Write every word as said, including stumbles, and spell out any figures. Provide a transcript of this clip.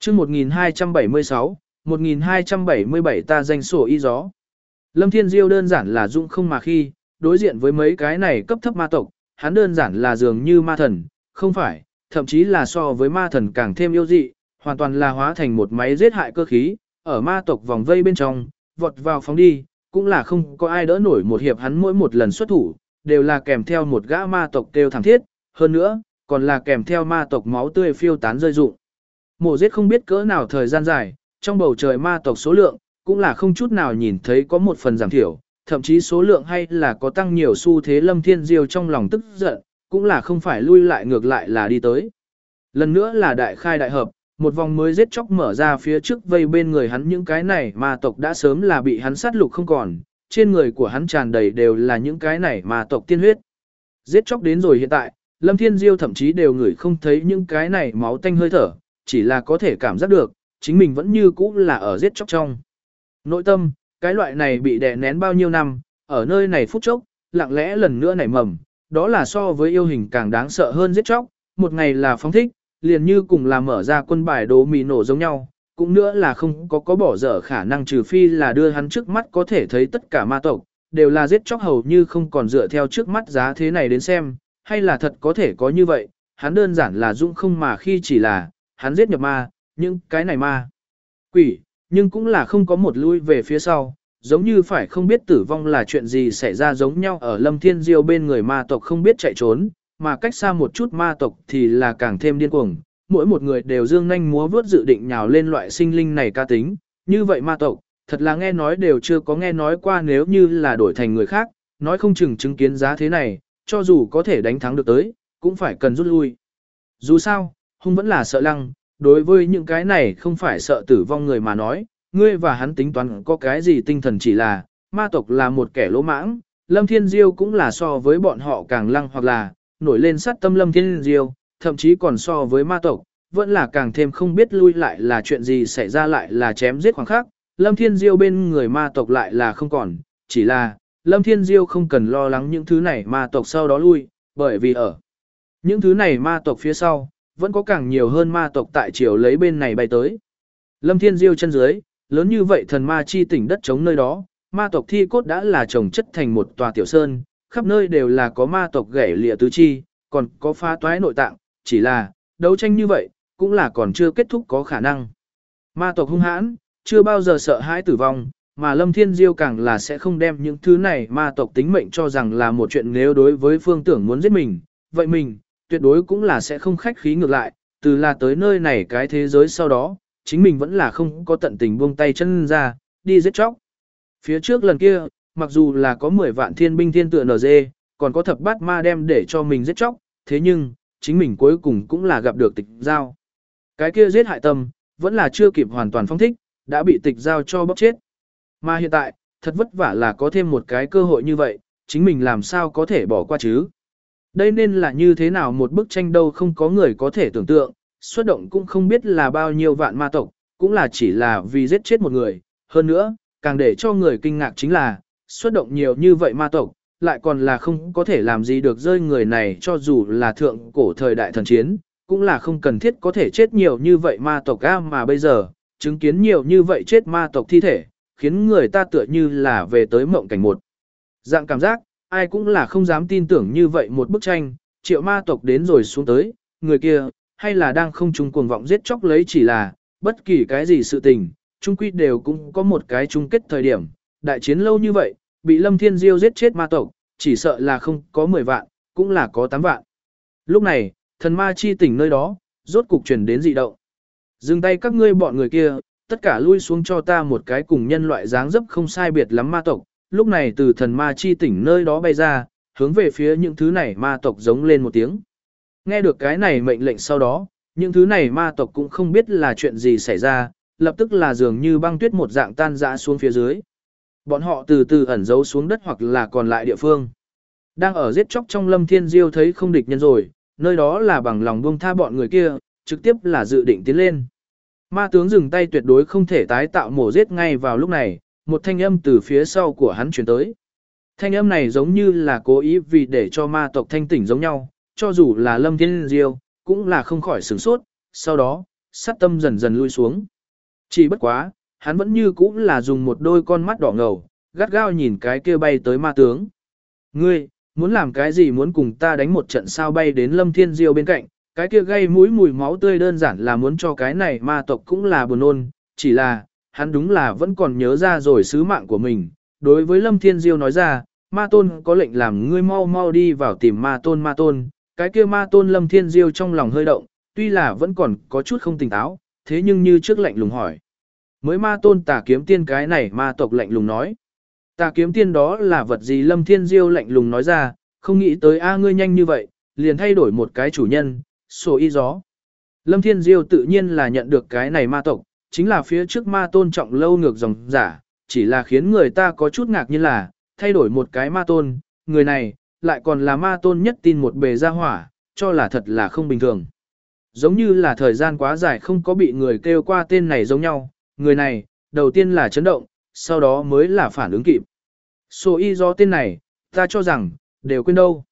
chương một nghìn hai trăm bảy mươi sáu, một nghìn hai trăm bảy mươi bảy ta danh sổ y gió. Lâm Thiên Diêu đơn giản là dũng không mà khi, đối diện với mấy cái này cấp thấp ma tộc, hắn đơn giản là dường như ma thần, không phải, thậm chí là so với ma thần càng thêm yêu dị, hoàn toàn là hóa thành một máy giết hại cơ khí, ở ma tộc vòng vây bên trong, vọt vào phóng đi, cũng là không có ai đỡ nổi một hiệp hắn mỗi một lần xuất thủ, đều là kèm theo một gã ma tộc kêu thảm thiết, hơn nữa, còn là kèm theo ma tộc máu tươi phiêu tán rơi rụng. Mổ giết không biết cỡ nào thời gian dài, trong bầu trời ma tộc số lượng, cũng là không chút nào nhìn thấy có một phần giảm thiểu, thậm chí số lượng hay là có tăng nhiều xu thế. Lâm Thiên Diêu trong lòng tức giận, cũng là không phải lui lại ngược lại là đi tới. Lần nữa là đại khai đại hợp, một vòng mới giết chóc mở ra phía trước vây bên người hắn những cái này ma tộc đã sớm là bị hắn sát lục không còn, trên người của hắn tràn đầy đều là những cái này ma tộc tiên huyết. Giết chóc đến rồi hiện tại, Lâm Thiên Diêu thậm chí đều ngửi không thấy những cái này máu tanh hơi thở, chỉ là có thể cảm giác được, chính mình vẫn như cũ là ở giết chóc trong. Nội tâm, cái loại này bị đè nén bao nhiêu năm, ở nơi này phút chốc, lặng lẽ lần nữa nảy mầm, đó là so với yêu hình càng đáng sợ hơn giết chóc, một ngày là phóng thích, liền như cùng là mở ra quân bài đồ mì nổ giống nhau, cũng nữa là không có có bỏ dở khả năng trừ phi là đưa hắn trước mắt có thể thấy tất cả ma tộc, đều là giết chóc hầu như không còn dựa theo trước mắt giá thế này đến xem, hay là thật có thể có như vậy, hắn đơn giản là dũng không mà khi chỉ là, hắn giết nhập ma, nhưng cái này ma, quỷ, nhưng cũng là không có một lui về phía sau, giống như phải không biết tử vong là chuyện gì xảy ra giống nhau ở Lâm Thiên Diêu bên người ma tộc không biết chạy trốn, mà cách xa một chút ma tộc thì là càng thêm điên cuồng, mỗi một người đều dương nhanh múa vớt dự định nhào lên loại sinh linh này ca tính, như vậy ma tộc, thật là nghe nói đều chưa có nghe nói qua nếu như là đổi thành người khác, nói không chừng chứng kiến giá thế này, cho dù có thể đánh thắng được tới, cũng phải cần rút lui. Dù sao, hung vẫn là sợ lăng, đối với những cái này không phải sợ tử vong người mà nói, ngươi và hắn tính toán có cái gì tinh thần chỉ là, ma tộc là một kẻ lỗ mãng, Lâm Thiên Diêu cũng là so với bọn họ càng lăng hoặc là, nổi lên sát tâm Lâm Thiên Diêu, thậm chí còn so với ma tộc, vẫn là càng thêm không biết lui lại là chuyện gì xảy ra lại là chém giết khoảng khắc, Lâm Thiên Diêu bên người ma tộc lại là không còn, chỉ là, Lâm Thiên Diêu không cần lo lắng những thứ này ma tộc sau đó lui, bởi vì ở những thứ này ma tộc phía sau, vẫn có càng nhiều hơn ma tộc tại chiều lấy bên này bay tới. Lâm Thiên Diêu chân dưới, lớn như vậy thần ma chi tỉnh đất chống nơi đó, ma tộc thi cốt đã là chồng chất thành một tòa tiểu sơn, khắp nơi đều là có ma tộc gãy lìa tứ chi, còn có phá toái nội tạng, chỉ là, đấu tranh như vậy, cũng là còn chưa kết thúc có khả năng. Ma tộc hung hãn, chưa bao giờ sợ hãi tử vong, mà Lâm Thiên Diêu càng là sẽ không đem những thứ này ma tộc tính mệnh cho rằng là một chuyện nếu đối với phương tưởng muốn giết mình, vậy mình, tuyệt đối cũng là sẽ không khách khí ngược lại, từ là tới nơi này cái thế giới sau đó, chính mình vẫn là không có tận tình buông tay chân ra, đi giết chóc. Phía trước lần kia, mặc dù là có mười vạn thiên binh thiên tựa en giê, còn có thập bát ma đem để cho mình giết chóc, thế nhưng, chính mình cuối cùng cũng là gặp được tịch giao. Cái kia giết hại tâm, vẫn là chưa kịp hoàn toàn phong thích, đã bị tịch giao cho bóc chết. Mà hiện tại, thật vất vả là có thêm một cái cơ hội như vậy, chính mình làm sao có thể bỏ qua chứ. Đây nên là như thế nào một bức tranh đâu không có người có thể tưởng tượng, xuất động cũng không biết là bao nhiêu vạn ma tộc, cũng là chỉ là vì giết chết một người. Hơn nữa, càng để cho người kinh ngạc chính là, xuất động nhiều như vậy ma tộc, lại còn là không có thể làm gì được rơi người này cho dù là thượng cổ thời đại thần chiến, cũng là không cần thiết có thể chết nhiều như vậy ma tộc a mà bây giờ, chứng kiến nhiều như vậy chết ma tộc thi thể, khiến người ta tựa như là về tới mộng cảnh một. Dạng cảm giác, ai cũng là không dám tin tưởng như vậy một bức tranh, triệu ma tộc đến rồi xuống tới, người kia, hay là đang không chung cuồng vọng giết chóc lấy chỉ là, bất kỳ cái gì sự tình, chung quy đều cũng có một cái chung kết thời điểm, đại chiến lâu như vậy, bị Lâm Thiên Diêu giết chết ma tộc, chỉ sợ là không có mười vạn, cũng là có tám vạn. Lúc này, thần ma chi tỉnh nơi đó, rốt cục truyền đến dị động. Dừng tay các ngươi bọn người kia, tất cả lui xuống cho ta một cái cùng nhân loại dáng dấp không sai biệt lắm ma tộc, lúc này từ thần ma chi tỉnh nơi đó bay ra, hướng về phía những thứ này ma tộc giống lên một tiếng. Nghe được cái này mệnh lệnh sau đó, những thứ này ma tộc cũng không biết là chuyện gì xảy ra, lập tức là dường như băng tuyết một dạng tan rã xuống phía dưới. Bọn họ từ từ ẩn giấu xuống đất hoặc là còn lại địa phương. Đang ở giết chóc trong Lâm Thiên Diêu thấy không địch nhân rồi, nơi đó là bằng lòng buông tha bọn người kia, trực tiếp là dự định tiến lên. Ma tướng dừng tay tuyệt đối không thể tái tạo mổ giết ngay vào lúc này, một thanh âm từ phía sau của hắn truyền tới. Thanh âm này giống như là cố ý vì để cho ma tộc thanh tỉnh giống nhau, cho dù là Lâm Thiên Diêu, cũng là không khỏi sửng sốt, sau đó, sát tâm dần dần lui xuống. Chỉ bất quá, hắn vẫn như cũ là dùng một đôi con mắt đỏ ngầu, gắt gao nhìn cái kia bay tới ma tướng. Ngươi, muốn làm cái gì muốn cùng ta đánh một trận sao bay đến Lâm Thiên Diêu bên cạnh, cái kia gây mũi mùi máu tươi đơn giản là muốn cho cái này ma tộc cũng là buồn nôn, chỉ là, hắn đúng là vẫn còn nhớ ra rồi sứ mạng của mình. Đối với Lâm Thiên Diêu nói ra, ma tôn có lệnh làm ngươi mau mau đi vào tìm ma tôn ma tôn, cái kia ma tôn Lâm Thiên Diêu trong lòng hơi động, tuy là vẫn còn có chút không tỉnh táo, thế nhưng như trước lạnh lùng hỏi. Mới ma tôn tà kiếm tiên cái này ma tộc lạnh lùng nói. Tà kiếm tiên đó là vật gì Lâm Thiên Diêu lạnh lùng nói ra, không nghĩ tới a ngươi nhanh như vậy, liền thay đổi một cái chủ nhân, sổ y gió. Lâm Thiên Diêu tự nhiên là nhận được cái này ma tộc, chính là phía trước ma tôn trọng lâu ngược dòng giả, chỉ là khiến người ta có chút ngạc nhiên là, thay đổi một cái ma tôn, người này, lại còn là ma tôn nhất tin một bề ra hỏa, cho là thật là không bình thường. Giống như là thời gian quá dài không có bị người kêu qua tên này giống nhau, người này, đầu tiên là chấn động, sau đó mới là phản ứng kịp. Sổ y do tên này, ta cho rằng, đều quên đâu.